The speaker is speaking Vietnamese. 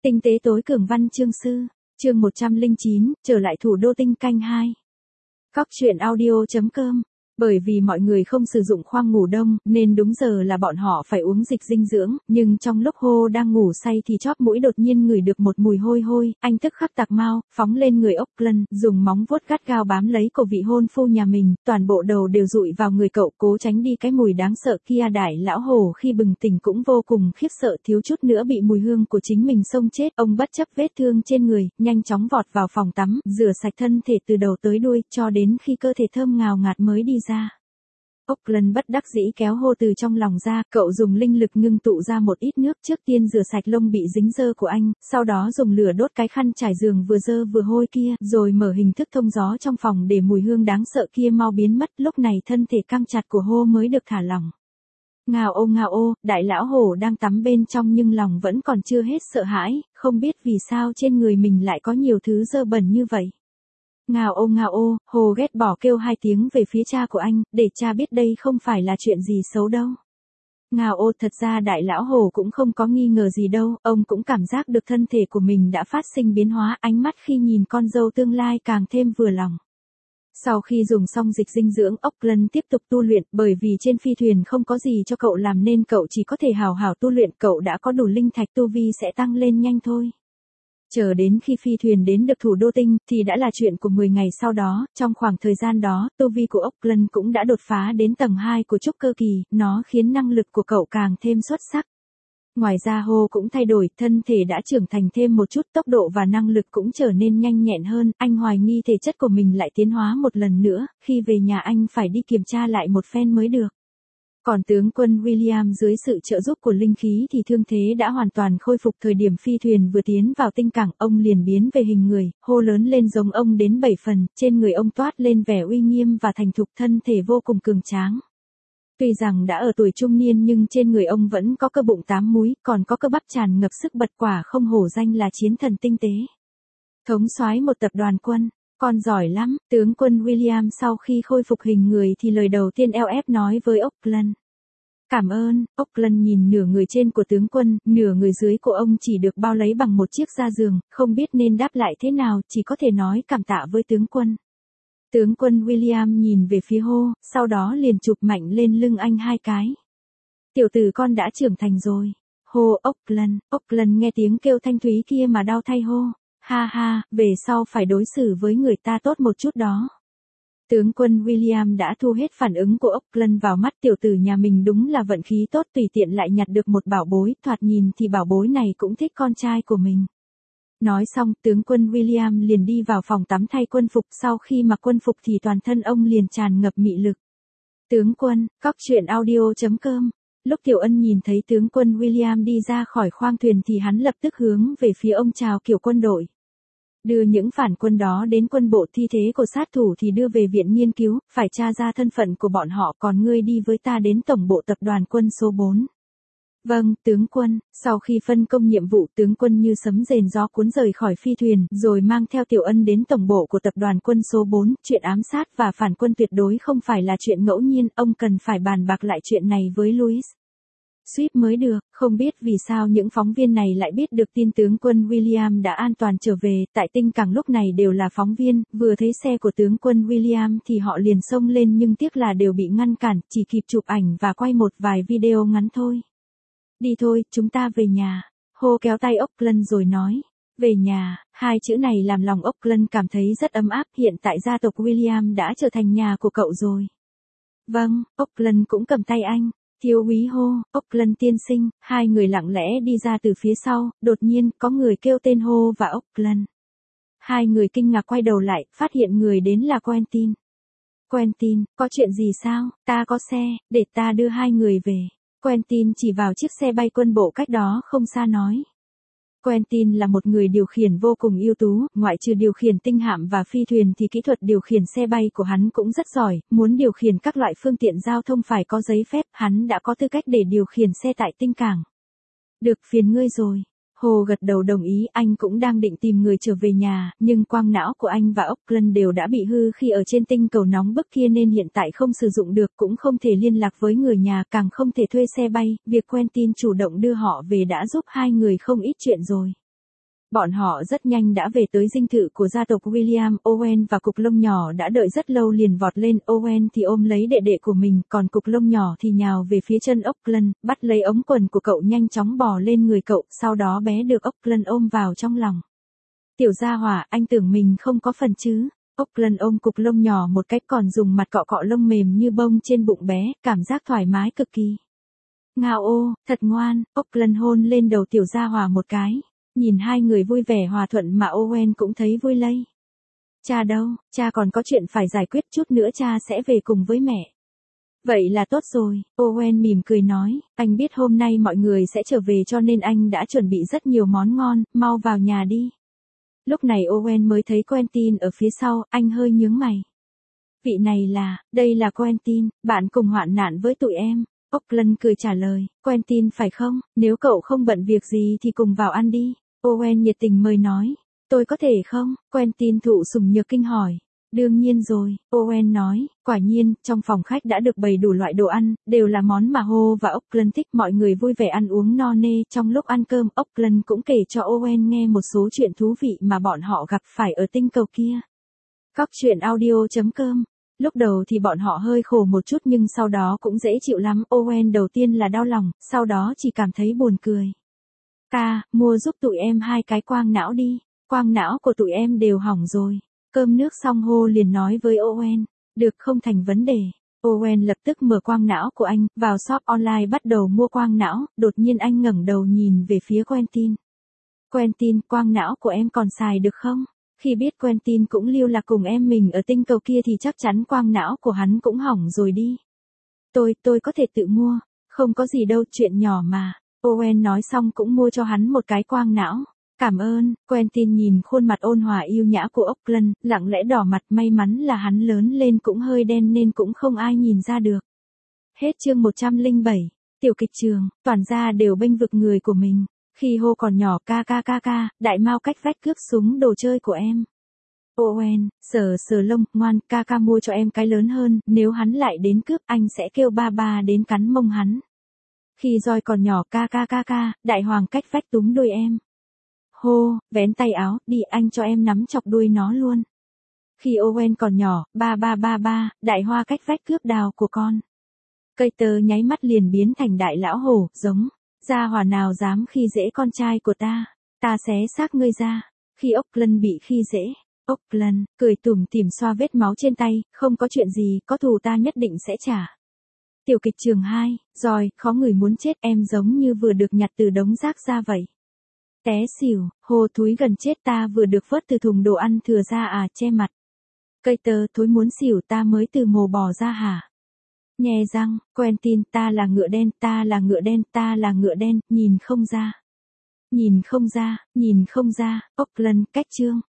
Tinh tế tối cường văn chương sư, chương 109, trở lại thủ đô tinh canh 2. Góc truyện audio.com. Bởi vì mọi người không sử dụng khoang ngủ đông, nên đúng giờ là bọn họ phải uống dịch dinh dưỡng, nhưng trong lúc Hô đang ngủ say thì chóp mũi đột nhiên ngửi được một mùi hôi hôi, anh tức khắc tạc mau, phóng lên người Auckland, dùng móng vuốt gắt gao bám lấy cổ vị hôn phu nhà mình, toàn bộ đầu đều dụi vào người cậu, cố tránh đi cái mùi đáng sợ kia. Đại lão Hồ khi bừng tỉnh cũng vô cùng khiếp sợ, thiếu chút nữa bị mùi hương của chính mình xông chết. Ông bất chấp vết thương trên người, nhanh chóng vọt vào phòng tắm, rửa sạch thân thể từ đầu tới đuôi, cho đến khi cơ thể thơm ngào ngạt mới đi ra. Auckland bất đắc dĩ kéo Hô từ trong lòng ra, cậu dùng linh lực ngưng tụ ra một ít nước, trước tiên rửa sạch lông bị dính dơ của anh, sau đó dùng lửa đốt cái khăn trải giường vừa dơ vừa hôi kia, rồi mở hình thức thông gió trong phòng để mùi hương đáng sợ kia mau biến mất. Lúc này thân thể căng chặt của Hô mới được thả lỏng. Ngao ô, đại lão Hổ đang tắm bên trong nhưng lòng vẫn còn chưa hết sợ hãi, không biết vì sao trên người mình lại có nhiều thứ dơ bẩn như vậy. Ngao ô, Hồ ghét bỏ kêu hai tiếng về phía cha của anh, để cha biết đây không phải là chuyện gì xấu đâu. Ngao ô, thật ra đại lão Hồ cũng không có nghi ngờ gì đâu, ông cũng cảm giác được thân thể của mình đã phát sinh biến hóa, ánh mắt khi nhìn con dâu tương lai càng thêm vừa lòng. Sau khi dùng xong dịch dinh dưỡng, Auckland tiếp tục tu luyện, bởi vì trên phi thuyền không có gì cho cậu làm nên cậu chỉ có thể hào hào tu luyện, cậu đã có đủ linh thạch, tu vi sẽ tăng lên nhanh thôi. Chờ đến khi phi thuyền đến được thủ đô tinh, thì đã là chuyện của 10 ngày sau đó, trong khoảng thời gian đó, tu vi của Auckland cũng đã đột phá đến tầng 2 của trúc cơ kỳ, nó khiến năng lực của cậu càng thêm xuất sắc. Ngoài ra Hồ cũng thay đổi, thân thể đã trưởng thành thêm một chút, tốc độ và năng lực cũng trở nên nhanh nhẹn hơn, anh hoài nghi thể chất của mình lại tiến hóa một lần nữa, khi về nhà anh phải đi kiểm tra lại một phen mới được. Còn tướng quân William dưới sự trợ giúp của linh khí thì thương thế đã hoàn toàn khôi phục. Thời điểm phi thuyền vừa tiến vào tinh cảng, ông liền biến về hình người, Hô lớn lên giống ông đến 7 phần, trên người ông toát lên vẻ uy nghiêm và thành thục, thân thể vô cùng cường tráng. Tuy rằng đã ở tuổi trung niên nhưng trên người ông vẫn có cơ bụng 8 múi, còn có cơ bắp tràn ngập sức bật, quả không hổ danh là chiến thần tinh tế. Thống soái một tập đoàn quân. Con giỏi lắm, tướng quân William sau khi khôi phục hình người thì lời đầu tiên eo ép nói với Auckland. Cảm ơn. Auckland nhìn nửa người trên của tướng quân, nửa người dưới của ông chỉ được bao lấy bằng một chiếc da giường, không biết nên đáp lại thế nào, chỉ có thể nói cảm tạ với tướng quân. Tướng quân William nhìn về phía Hô, sau đó liền chụp mạnh lên lưng anh 2 cái. Tiểu tử con đã trưởng thành rồi. Hô, Auckland nghe tiếng kêu thanh thúy kia mà đau thay Hô. Ha ha, về sau phải đối xử với người ta tốt một chút đó. Tướng quân William đã thu hết phản ứng của Auckland vào mắt, tiểu tử nhà mình đúng là vận khí tốt, tùy tiện lại nhặt được một bảo bối, thoạt nhìn thì bảo bối này cũng thích con trai của mình. Nói xong, tướng quân William liền đi vào phòng tắm thay quân phục, sau khi mặc quân phục thì toàn thân ông liền tràn ngập mị lực. Tướng quân, góc truyện audio.com. Lúc Tiểu Ân nhìn thấy tướng quân William đi ra khỏi khoang thuyền thì hắn lập tức hướng về phía ông chào kiểu quân đội. Đưa những phản quân đó đến quân bộ, thi thế của sát thủ thì đưa về viện nghiên cứu, phải tra ra thân phận của bọn họ, còn ngươi đi với ta đến tổng bộ tập đoàn quân số 4. Vâng, tướng quân. Sau khi phân công nhiệm vụ, tướng quân như sấm rền gió cuốn rời khỏi phi thuyền, rồi mang theo Tiểu Ân đến tổng bộ của tập đoàn quân số 4, chuyện ám sát và phản quân tuyệt đối không phải là chuyện ngẫu nhiên, ông cần phải bàn bạc lại chuyện này với Louis Swift mới được. Không biết vì sao những phóng viên này lại biết được tin tướng quân William đã an toàn trở về, tại tinh cảng lúc này đều là phóng viên, vừa thấy xe của tướng quân William thì họ liền xông lên nhưng tiếc là đều bị ngăn cản, chỉ kịp chụp ảnh và quay một vài video ngắn thôi. Đi thôi, chúng ta về nhà. Hô kéo tay Auckland rồi nói. Về nhà, hai chữ này làm lòng Auckland cảm thấy rất ấm áp, hiện tại gia tộc William đã trở thành nhà của cậu rồi. Vâng, Auckland cũng cầm tay anh. Thiếu úy Hô, Auckland tiên sinh, hai người lặng lẽ đi ra từ phía sau, đột nhiên có người kêu tên Hô và Auckland. Hai người kinh ngạc quay đầu lại, phát hiện người đến là Quentin. Quentin, có chuyện gì sao? Ta có xe, để ta đưa hai người về. Quentin chỉ vào chiếc xe bay quân bộ cách đó không xa nói. Quentin là một người điều khiển vô cùng ưu tú, ngoại trừ điều khiển tinh hạm và phi thuyền thì kỹ thuật điều khiển xe bay của hắn cũng rất giỏi, muốn điều khiển các loại phương tiện giao thông phải có giấy phép, hắn đã có tư cách để điều khiển xe tại tinh cảng. Được, phiền ngươi rồi. Hồ gật đầu đồng ý, anh cũng đang định tìm người trở về nhà, nhưng quang não của anh và Auckland đều đã bị hư khi ở trên tinh cầu nóng bức kia nên hiện tại không sử dụng được, cũng không thể liên lạc với người nhà, càng không thể thuê xe bay, việc Quentin chủ động đưa họ về đã giúp hai người không ít chuyện rồi. Bọn họ rất nhanh đã về tới dinh thự của gia tộc William. Owen và Cục Lông Nhỏ đã đợi rất lâu liền vọt lên. Owen thì ôm lấy đệ đệ của mình, còn Cục Lông Nhỏ thì nhào về phía chân Auckland, bắt lấy ống quần của cậu nhanh chóng bò lên người cậu, sau đó bé được Auckland ôm vào trong lòng. Tiểu gia hỏa, anh tưởng mình không có phần chứ? Auckland ôm Cục Lông Nhỏ một cách còn dùng mặt cọ cọ lông mềm như bông trên bụng bé, cảm giác thoải mái cực kỳ. Ngao ô, thật ngoan. Auckland hôn lên đầu tiểu gia hỏa một cái. Nhìn hai người vui vẻ hòa thuận mà Owen cũng thấy vui lây. Cha đâu, cha còn có chuyện phải giải quyết, chút nữa cha sẽ về cùng với mẹ. Vậy là tốt rồi, Owen mỉm cười nói, anh biết hôm nay mọi người sẽ trở về cho nên anh đã chuẩn bị rất nhiều món ngon, mau vào nhà đi. Lúc này Owen mới thấy Quentin ở phía sau, anh hơi nhướng mày. Vị này đây là Quentin, bạn cùng hoạn nạn với tụi em. Auckland cười trả lời, Quentin phải không, nếu cậu không bận việc gì thì cùng vào ăn đi. Owen nhiệt tình mời nói, tôi có thể không? Quentin thụ sủng nhược kinh hỏi. Đương nhiên rồi, Owen nói, quả nhiên, trong phòng khách đã được bày đủ loại đồ ăn, đều là món mà Ho và Auckland thích, mọi người vui vẻ ăn uống no nê. Trong lúc ăn cơm, Auckland cũng kể cho Owen nghe một số chuyện thú vị mà bọn họ gặp phải ở tinh cầu kia. Cóc truyện audio.com. Lúc đầu thì bọn họ hơi khổ một chút nhưng sau đó cũng dễ chịu lắm. Owen đầu tiên là đau lòng, sau đó chỉ cảm thấy buồn cười. Ca, mua giúp tụi em 2 cái quang não đi, quang não của tụi em đều hỏng rồi. Cơm nước xong Ho liền nói với Owen, được, không thành vấn đề. Owen lập tức mở quang não của anh, vào shop online bắt đầu mua quang não, đột nhiên anh ngẩng đầu nhìn về phía Quentin. Quentin, quang não của em còn xài được không? Khi biết Quentin cũng lưu lạc cùng em mình ở tinh cầu kia thì chắc chắn quang não của hắn cũng hỏng rồi đi. Tôi có thể tự mua, không có gì đâu, chuyện nhỏ mà. Owen nói xong cũng mua cho hắn một cái quang não. Cảm ơn. Quentin nhìn khuôn mặt ôn hòa yêu nhã của Auckland, lặng lẽ đỏ mặt, may mắn là hắn lớn lên cũng hơi đen nên cũng không ai nhìn ra được. Hết chương 107. Tiểu kịch trường, toàn gia đều bênh vực người của mình. Khi Ho còn nhỏ, ca, đại mao cách vách cướp súng đồ chơi của em. Owen, sờ lông, ngoan, ca mua cho em cái lớn hơn, nếu hắn lại đến cướp anh sẽ kêu ba đến cắn mông hắn. Khi Roi còn nhỏ, ca, đại hoàng cách vách túm đuôi em. Hô, vén tay áo, đi anh cho em nắm chọc đuôi nó luôn. Khi Owen còn nhỏ, ba, đại hoa cách vách cướp đào của con. Cây tơ nháy mắt liền biến thành đại lão hổ, giống. Gia hỏa nào dám khi dễ con trai của ta xé xác ngươi ra. Khi Auckland bị khi dễ, Auckland cười tủm tỉm xoa vết máu trên tay, không có chuyện gì, có thù ta nhất định sẽ trả. Tiểu kịch trường 2, Roi, khó người muốn chết, em giống như vừa được nhặt từ đống rác ra vậy. Té xỉu, Ho thúi gần chết, ta vừa được vớt từ thùng đồ ăn thừa ra à, che mặt. Cây tơ, thối muốn xỉu, ta mới từ mồ bò ra hả? Nhè răng, Quentin, ta là ngựa đen, nhìn không ra. Auckland, cách chương.